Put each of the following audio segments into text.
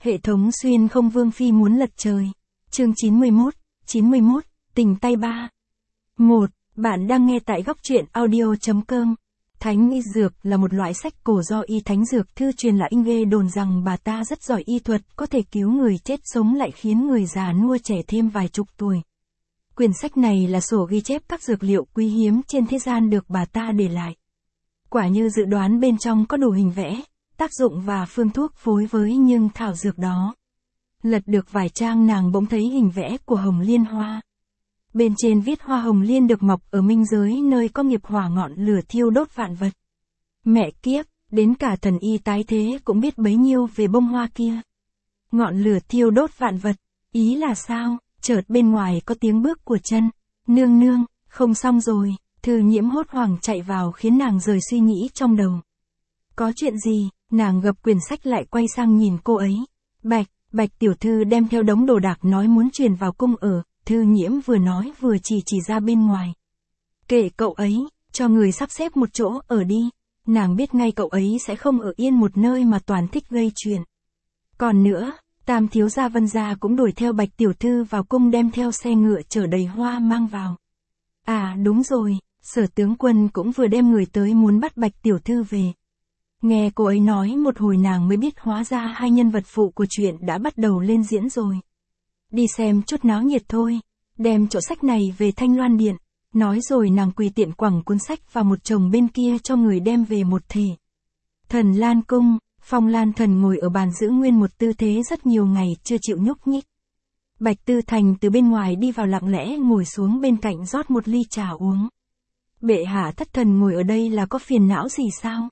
Hệ thống xuyên không vương phi muốn lật trời. Chương 91, tình tay ba. 1. Bạn đang nghe tại góc truyện audio.com. Thánh y dược là một loại sách cổ do y thánh dược thư truyền lại nghe đồn rằng bà ta rất giỏi y thuật, có thể cứu người chết sống lại khiến người già nua trẻ thêm vài chục tuổi. Quyển sách này là sổ ghi chép các dược liệu quý hiếm trên thế gian được bà ta để lại. Quả như dự đoán, bên trong có đủ hình vẽ, tác dụng và phương thuốc phối với những thảo dược đó. Lật được vài trang nàng bỗng thấy hình vẽ của hồng liên hoa. Bên trên viết hoa hồng liên được mọc ở minh giới nơi có nghiệp hỏa ngọn lửa thiêu đốt vạn vật. Mẹ kiếp, đến cả thần y tái thế cũng biết bấy nhiêu về bông hoa kia. Ngọn lửa thiêu đốt vạn vật, ý là sao? Chợt bên ngoài có tiếng bước của chân. Nương nương, không xong rồi. Thư Nhiễm hốt hoảng chạy vào khiến nàng rời suy nghĩ trong đầu. Có chuyện gì? Nàng gập quyển sách lại quay sang nhìn cô ấy. Bạch tiểu thư đem theo đống đồ đạc nói muốn truyền vào cung ở. Thư Nhiễm vừa nói vừa chỉ ra bên ngoài. Kệ cậu ấy, cho người sắp xếp một chỗ ở đi. Nàng biết ngay cậu ấy sẽ không ở yên một nơi mà toàn thích gây chuyện. Còn nữa, Tam thiếu gia Vân gia cũng đuổi theo Bạch tiểu thư vào cung, đem theo xe ngựa chở đầy hoa mang vào. À đúng rồi, Sở tướng quân cũng vừa đem người tới muốn bắt Bạch tiểu thư về. Nghe cô ấy nói một hồi nàng mới biết hóa ra hai nhân vật phụ của chuyện đã bắt đầu lên diễn rồi. Đi xem chút náo nhiệt thôi, đem chỗ sách này về Thanh Loan Điện. Nói rồi nàng quỳ tiện quẳng cuốn sách vào một chồng bên kia cho người đem về một thể. Thần Lan Cung, Phong Lan Thần ngồi ở bàn giữ nguyên một tư thế rất nhiều ngày chưa chịu nhúc nhích. Bạch Tư Thành từ bên ngoài đi vào lặng lẽ ngồi xuống bên cạnh rót một ly trà uống. Bệ hạ thất thần ngồi ở đây là có phiền não gì sao?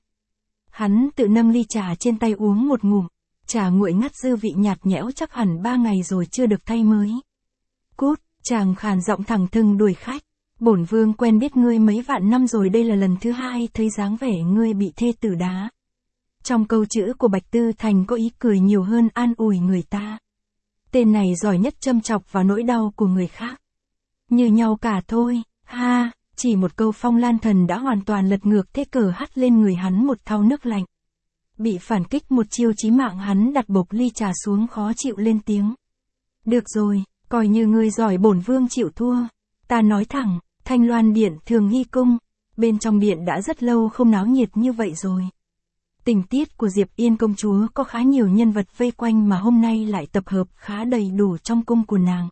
Hắn tự nâng ly trà trên tay uống một ngụm, trà nguội ngắt dư vị nhạt nhẽo, chắc hẳn 3 ngày rồi chưa được thay mới. Cút, chàng khàn giọng thẳng thừng đuổi khách. Bổn vương quen biết ngươi mấy vạn năm rồi, đây là lần thứ hai thấy dáng vẻ ngươi bị thê tử đá. Trong câu chữ của Bạch Tư Thành có ý cười nhiều hơn an ủi người ta. Tên này giỏi nhất châm chọc vào nỗi đau của người khác. Như nhau cả thôi, ha, chỉ một câu Phong Lan Thần đã hoàn toàn lật ngược thế cờ hắt lên người hắn một thau nước lạnh. Bị phản kích một chiêu chí mạng, hắn đặt bộc ly trà xuống khó chịu lên tiếng. Được rồi, coi như ngươi giỏi, bổn vương chịu thua. Ta nói thẳng, Thanh Loan Điện Thường Hy Cung, bên trong điện đã rất lâu không náo nhiệt như vậy rồi. Tình tiết của Diệp Yên công chúa có khá nhiều nhân vật vây quanh mà hôm nay lại tập hợp khá đầy đủ trong cung của nàng.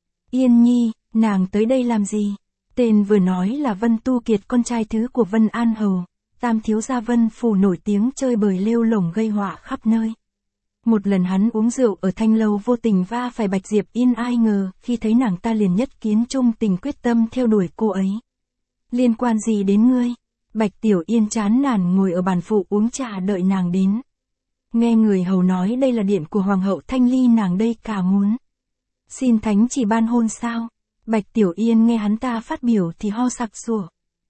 Yên Nhi, nàng tới đây làm gì? Tên vừa nói là Vân Tu Kiệt, con trai thứ của Vân An Hầu, Tam thiếu gia Vân Phủ nổi tiếng chơi bời lêu lổng gây họa khắp nơi. Một lần hắn uống rượu ở Thanh Lâu vô tình va phải Bạch Diệp Yên, ai ngờ khi thấy nàng ta liền nhất kiến trung tình quyết tâm theo đuổi cô ấy. Liên quan gì đến ngươi? Bạch Tiểu Yên chán nản ngồi ở bàn phụ uống trà đợi nàng đến. Nghe người hầu nói đây là điện của Hoàng hậu Thanh Ly, nàng đây cả muốn. Xin thánh chỉ ban hôn sao? Bạch Tiểu Yên nghe hắn ta phát biểu thì ho sặc sủa.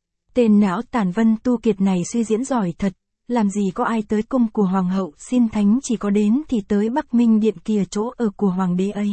Tên não tàn Vân Tu Kiệt này suy diễn giỏi thật, làm gì có ai tới cung của Hoàng hậu xin thánh chỉ, có đến thì tới Bắc Minh Điện kìa, chỗ ở của Hoàng đế ấy.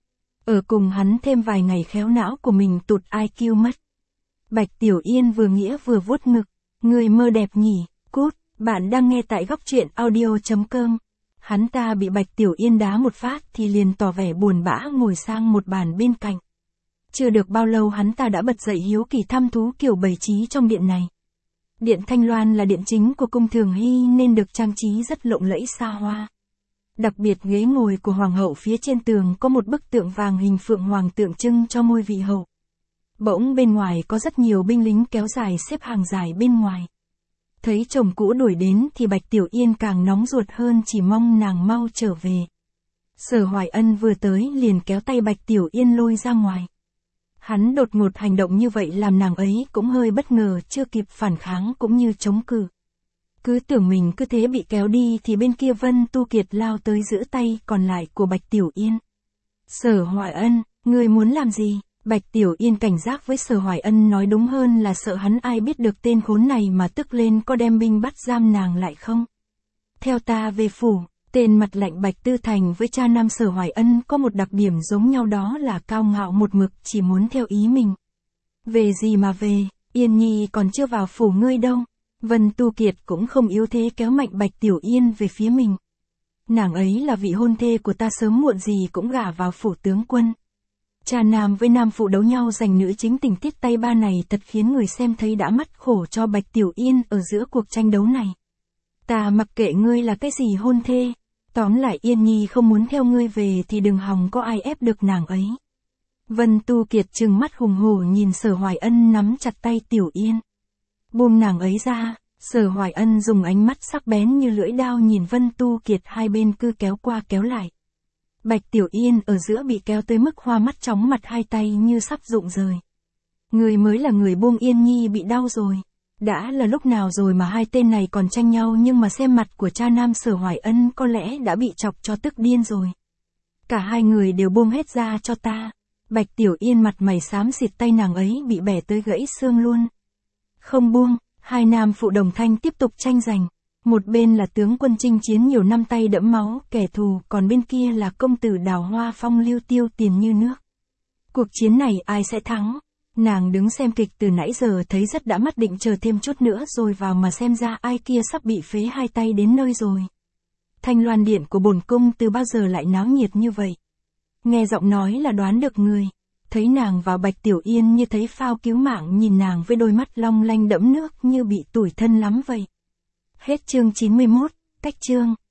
Ở cùng hắn thêm vài ngày khéo não của mình tụt IQ mất. Bạch Tiểu Yên vừa nghĩa vừa vuốt ngực. Người mơ đẹp nhỉ, cút, bạn đang nghe tại góc truyện audio.com. Hắn ta bị Bạch Tiểu Yên đá một phát thì liền tỏ vẻ buồn bã ngồi sang một bàn bên cạnh. Chưa được bao lâu hắn ta đã bật dậy hiếu kỳ thăm thú kiểu bày trí trong điện này. Điện Thanh Loan là điện chính của cung Thường Hy nên được trang trí rất lộng lẫy xa hoa. Đặc biệt ghế ngồi của Hoàng hậu phía trên tường có một bức tượng vàng hình phượng hoàng tượng trưng cho ngôi vị hậu. Bỗng bên ngoài có rất nhiều binh lính kéo dài xếp hàng dài bên ngoài. Thấy chồng cũ đuổi đến thì Bạch Tiểu Yên càng nóng ruột hơn, chỉ mong nàng mau trở về. Sở Hoài Ân vừa tới liền kéo tay Bạch Tiểu Yên lôi ra ngoài. Hắn đột ngột hành động như vậy làm nàng ấy cũng hơi bất ngờ, chưa kịp phản kháng cũng như chống cự. Cứ tưởng mình cứ thế bị kéo đi thì bên kia Vân Tu Kiệt lao tới giữ tay còn lại của Bạch Tiểu Yên. Sở Hoài Ân, ngươi muốn làm gì? Bạch Tiểu Yên cảnh giác với Sở Hoài Ân, nói đúng hơn là sợ hắn ai biết được tên khốn này mà tức lên có đem binh bắt giam nàng lại không. Theo ta về phủ. Tên mặt lạnh Bạch Tư Thành với cha nam Sở Hoài Ân có một đặc điểm giống nhau, đó là cao ngạo một mực, chỉ muốn theo ý mình. Về gì mà về, Yên Nhi còn chưa vào phủ ngươi đâu. Vân Tu Kiệt cũng không yếu thế kéo mạnh Bạch Tiểu Yên về phía mình. Nàng ấy là vị hôn thê của ta, sớm muộn gì cũng gả vào phủ tướng quân. Cha nam với nam phụ đấu nhau giành nữ chính, tình tiết tay ba này thật khiến người xem thấy đã mắt khổ cho Bạch Tiểu Yên ở giữa cuộc tranh đấu này. Ta mặc kệ ngươi là cái gì hôn thê, tóm lại Yên Nhi không muốn theo ngươi về thì đừng hòng có ai ép được nàng ấy. Vân Tu Kiệt trừng mắt hùng hổ nhìn Sở Hoài Ân nắm chặt tay Tiểu Yên. Buông nàng ấy ra, Sở Hoài Ân dùng ánh mắt sắc bén như lưỡi dao nhìn Vân Tu Kiệt, hai bên cứ kéo qua kéo lại. Bạch Tiểu Yên ở giữa bị kéo tới mức hoa mắt chóng mặt, hai tay như sắp rụng rời. Người mới là người buông Yên Nhi bị đau rồi. Đã là lúc nào rồi mà hai tên này còn tranh nhau, nhưng mà xem mặt của cha nam Sở Hoài Ân có lẽ đã bị chọc cho tức điên rồi. Cả hai người đều buông hết ra cho ta. Bạch Tiểu Yên mặt mày xám xịt, tay nàng ấy bị bẻ tới gãy xương luôn. Không buông, hai nam phụ đồng thanh tiếp tục tranh giành. Một bên là tướng quân chinh chiến nhiều năm tay đẫm máu kẻ thù, còn bên kia là công tử Đào Hoa Phong lưu tiêu tiền như nước. Cuộc chiến này ai sẽ thắng? Nàng đứng xem kịch từ nãy giờ thấy rất đã mắt, định chờ thêm chút nữa rồi vào, mà xem ra ai kia sắp bị phế hai tay đến nơi rồi. Thanh Loan Điện của bổn cung từ bao giờ lại náo nhiệt như vậy? Nghe giọng nói là đoán được người. Thấy nàng vào, Bạch Tiểu Yên như thấy phao cứu mạng, nhìn nàng với đôi mắt long lanh đẫm nước như bị tủi thân lắm vậy. Hết chương 91, cách chương.